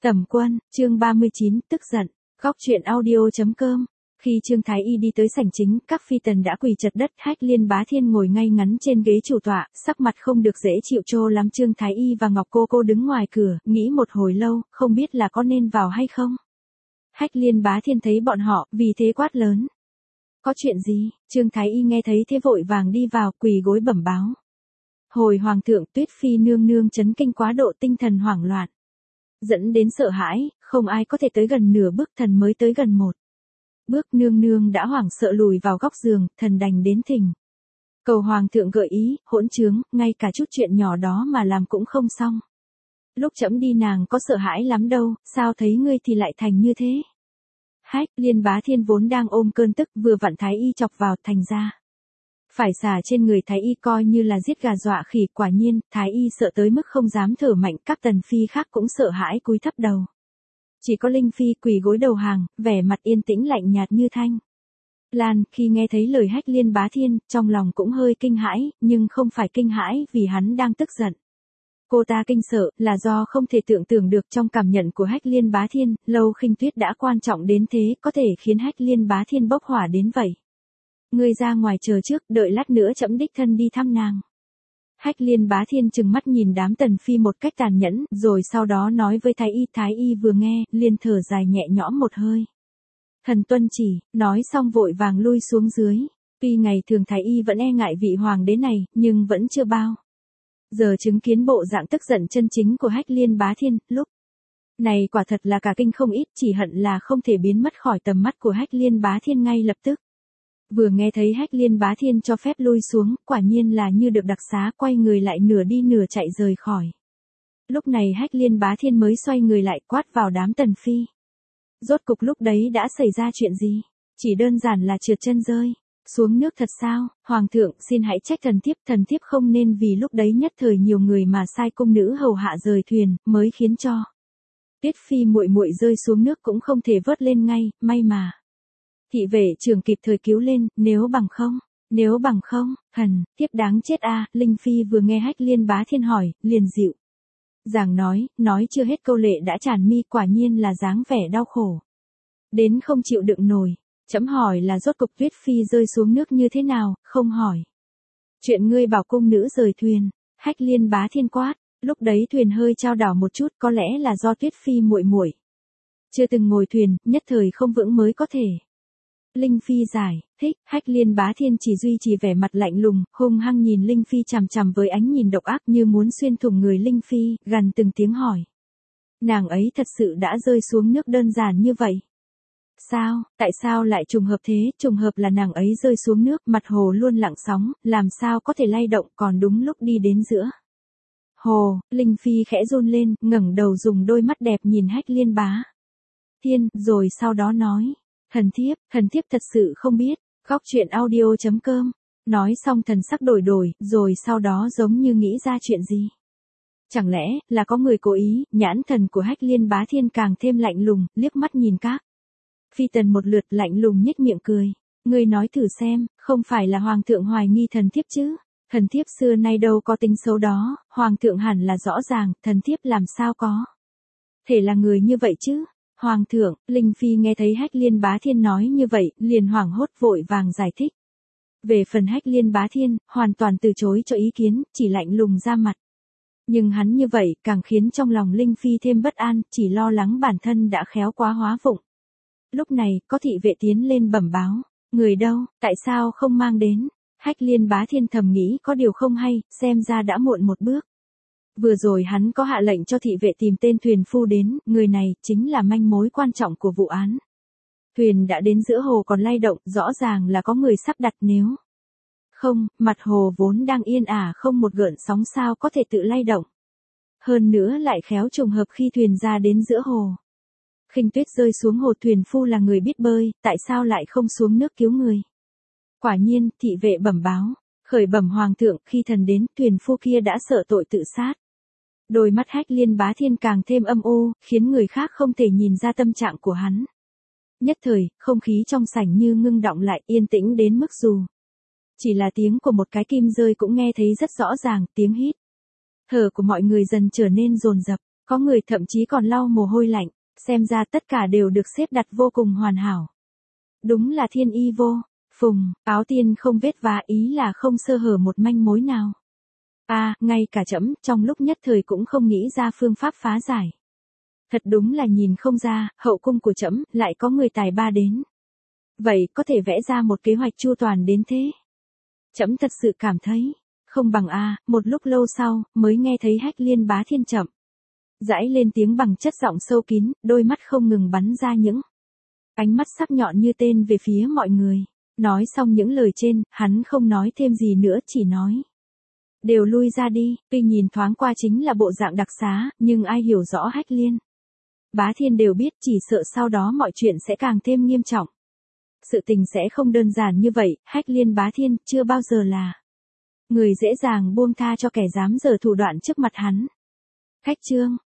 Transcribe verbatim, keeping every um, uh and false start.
Tẩm Quân, chương ba mươi chín, tức giận. Góc truyện audio.com. Khi Trương Thái Y đi tới sảnh chính, các phi tần đã quỳ chật đất, Hách Liên Bá Thiên ngồi ngay ngắn trên ghế chủ tọa, sắc mặt không được dễ chịu trô lắm. Trương Thái Y và Ngọc Cô Cô đứng ngoài cửa, nghĩ một hồi lâu, không biết là có nên vào hay không. Hách Liên Bá Thiên thấy bọn họ, vì thế quát lớn. Có chuyện gì? Trương Thái Y nghe thấy thế vội vàng đi vào, quỳ gối bẩm báo. Hồi Hoàng thượng, Tuyết Phi nương nương chấn kinh quá độ, tinh thần hoảng loạn, dẫn đến sợ hãi, không ai có thể tới gần nửa bước, thần mới tới gần một bước, nương nương đã hoảng sợ lùi vào góc giường, thần đành đến thỉnh cầu Hoàng thượng gợi ý. Hỗn trướng, ngay cả chút chuyện nhỏ đó mà làm cũng không xong. Lúc trẫm đi nàng có sợ hãi lắm đâu, sao thấy ngươi thì lại thành như thế? Hách Liên Bá Thiên vốn đang ôm cơn tức, vừa vặn Thái Y chọc vào, thành ra phải xả trên người Thái Y coi như là giết gà dọa khỉ. Quả nhiên, Thái Y sợ tới mức không dám thở mạnh, các tần phi khác cũng sợ hãi cúi thấp đầu. Chỉ có Linh Phi quỳ gối đầu hàng, vẻ mặt yên tĩnh lạnh nhạt như thanh Lan. Khi nghe thấy lời Hách Liên Bá Thiên, trong lòng cũng hơi kinh hãi, nhưng không phải kinh hãi vì hắn đang tức giận. Cô ta kinh sợ, là do không thể tưởng tượng được trong cảm nhận của Hách Liên Bá Thiên, Lâu Khinh Tuyết đã quan trọng đến thế, có thể khiến Hách Liên Bá Thiên bốc hỏa đến vậy. Ngươi ra ngoài chờ trước, đợi lát nữa trẫm đích thân đi thăm nàng. Hách Liên Bá Thiên trừng mắt nhìn đám tần phi một cách tàn nhẫn, rồi sau đó nói với Thái Y. Thái Y vừa nghe, liền thở dài nhẹ nhõm một hơi. Thần tuân chỉ, nói xong vội vàng lui xuống dưới. Tuy ngày thường Thái Y vẫn e ngại vị hoàng đế này, nhưng vẫn chưa bao giờ chứng kiến bộ dạng tức giận chân chính của Hách Liên Bá Thiên. Lúc này quả thật là cả kinh không ít, chỉ hận là không thể biến mất khỏi tầm mắt của Hách Liên Bá Thiên ngay lập tức. Vừa nghe thấy Hách Liên Bá Thiên cho phép lui xuống, quả nhiên là như được đặc xá, quay người lại nửa đi nửa chạy rời khỏi. Lúc này Hách Liên Bá Thiên mới xoay người lại, quát vào đám tần phi. Rốt cục lúc đấy đã xảy ra chuyện gì? Chỉ đơn giản là trượt chân rơi xuống nước thật sao? Hoàng thượng, xin hãy trách thần thiếp, thần thiếp không nên vì lúc đấy nhất thời nhiều người mà sai cung nữ hầu hạ rời thuyền, mới khiến cho Tuyết Phi muội muội rơi xuống nước cũng không thể vớt lên ngay, may mà thị vệ trưởng kịp thời cứu lên, nếu bằng không, nếu bằng không, thần thiếp đáng chết a. À. Linh Phi vừa nghe Hách Liên Bá Thiên hỏi, liền dịu dàng nói, nói chưa hết câu lệ đã tràn mi, quả nhiên là dáng vẻ đau khổ đến không chịu đựng nổi. Chấm hỏi là rốt cục Tuyết Phi rơi xuống nước như thế nào, không hỏi chuyện ngươi bảo cung nữ rời thuyền. Hách Liên Bá Thiên quát. Lúc đấy thuyền hơi chao đảo một chút, có lẽ là do Tuyết Phi muội muội chưa từng ngồi thuyền, nhất thời không vững mới có thể. Linh Phi giải thích. Hách Liên Bá Thiên chỉ duy trì vẻ mặt lạnh lùng, hung hăng nhìn Linh Phi chằm chằm với ánh nhìn độc ác như muốn xuyên thủng người. Linh Phi gằn từng tiếng hỏi. Nàng ấy thật sự đã rơi xuống nước đơn giản như vậy? Sao, tại sao lại trùng hợp thế? Trùng hợp là nàng ấy rơi xuống nước, mặt hồ luôn lặng sóng, làm sao có thể lay động, còn đúng lúc đi đến giữa hồ. Linh Phi khẽ run lên, ngẩng đầu dùng đôi mắt đẹp nhìn Hách Liên Bá Thiên, rồi sau đó nói. Thần thiếp, thần thiếp thật sự không biết. Góc truyện audio.com. Nói xong thần sắc đổi đổi, rồi sau đó giống như nghĩ ra chuyện gì. Chẳng lẽ, là có người cố ý? Nhãn thần của Hách Liên Bá Thiên càng thêm lạnh lùng, liếc mắt nhìn các phi tần một lượt, lạnh lùng nhếch miệng cười. Ngươi nói thử xem, không phải là Hoàng thượng hoài nghi thần thiếp chứ? Thần thiếp xưa nay đâu có tính xấu đó, Hoàng thượng hẳn là rõ ràng, thần thiếp làm sao có thể là người như vậy chứ? Hoàng thượng. Linh Phi nghe thấy Hách Liên Bá Thiên nói như vậy, liền hoảng hốt vội vàng giải thích. Về phần Hách Liên Bá Thiên, hoàn toàn từ chối cho ý kiến, chỉ lạnh lùng ra mặt. Nhưng hắn như vậy, càng khiến trong lòng Linh Phi thêm bất an, chỉ lo lắng bản thân đã khéo quá hóa vụng. Lúc này, có thị vệ tiến lên bẩm báo. Người đâu, tại sao không mang đến? Hách Liên Bá Thiên thầm nghĩ có điều không hay, xem ra đã muộn một bước. Vừa rồi hắn có hạ lệnh cho thị vệ tìm tên thuyền phu đến, người này chính là manh mối quan trọng của vụ án. Thuyền đã đến giữa hồ còn lay động, rõ ràng là có người sắp đặt, nếu không, mặt hồ vốn đang yên ả không một gợn sóng sao có thể tự lay động. Hơn nữa lại khéo trùng hợp khi thuyền ra đến giữa hồ. Khinh Tuyết rơi xuống hồ, thuyền phu là người biết bơi, tại sao lại không xuống nước cứu người? Quả nhiên, thị vệ bẩm báo, khởi bẩm Hoàng thượng, khi thần đến, thuyền phu kia đã sợ tội tự sát. Đôi mắt Hách Liên Bá Thiên càng thêm âm u, khiến người khác không thể nhìn ra tâm trạng của hắn. Nhất thời, không khí trong sảnh như ngưng đọng lại, yên tĩnh đến mức dù chỉ là tiếng của một cái kim rơi cũng nghe thấy rất rõ ràng, tiếng hít thở của mọi người dần trở nên dồn dập. Có người thậm chí còn lau mồ hôi lạnh, xem ra tất cả đều được xếp đặt vô cùng hoàn hảo. Đúng là thiên y vô phùng, áo tiên không vết vá, ý là không sơ hở một manh mối nào. A, à, ngay cả trẫm trong lúc nhất thời cũng không nghĩ ra phương pháp phá giải. Thật đúng là nhìn không ra, hậu cung của trẫm lại có người tài ba đến. Vậy có thể vẽ ra một kế hoạch chu toàn đến thế. Trẫm thật sự cảm thấy, không bằng a, à, một lúc lâu sau, mới nghe thấy Hách Liên Bá Thiên chậm rãi lên tiếng bằng chất giọng sâu kín, đôi mắt không ngừng bắn ra những ánh mắt sắc nhọn như tên về phía mọi người. Nói xong những lời trên, hắn không nói thêm gì nữa, chỉ nói. Đều lui ra đi, tuy nhìn thoáng qua chính là bộ dạng đặc xá, nhưng ai hiểu rõ Hách Liên Bá Thiên đều biết, chỉ sợ sau đó mọi chuyện sẽ càng thêm nghiêm trọng. Sự tình sẽ không đơn giản như vậy, Hách Liên Bá Thiên chưa bao giờ là người dễ dàng buông tha cho kẻ dám giở thủ đoạn trước mặt hắn. Khách trương,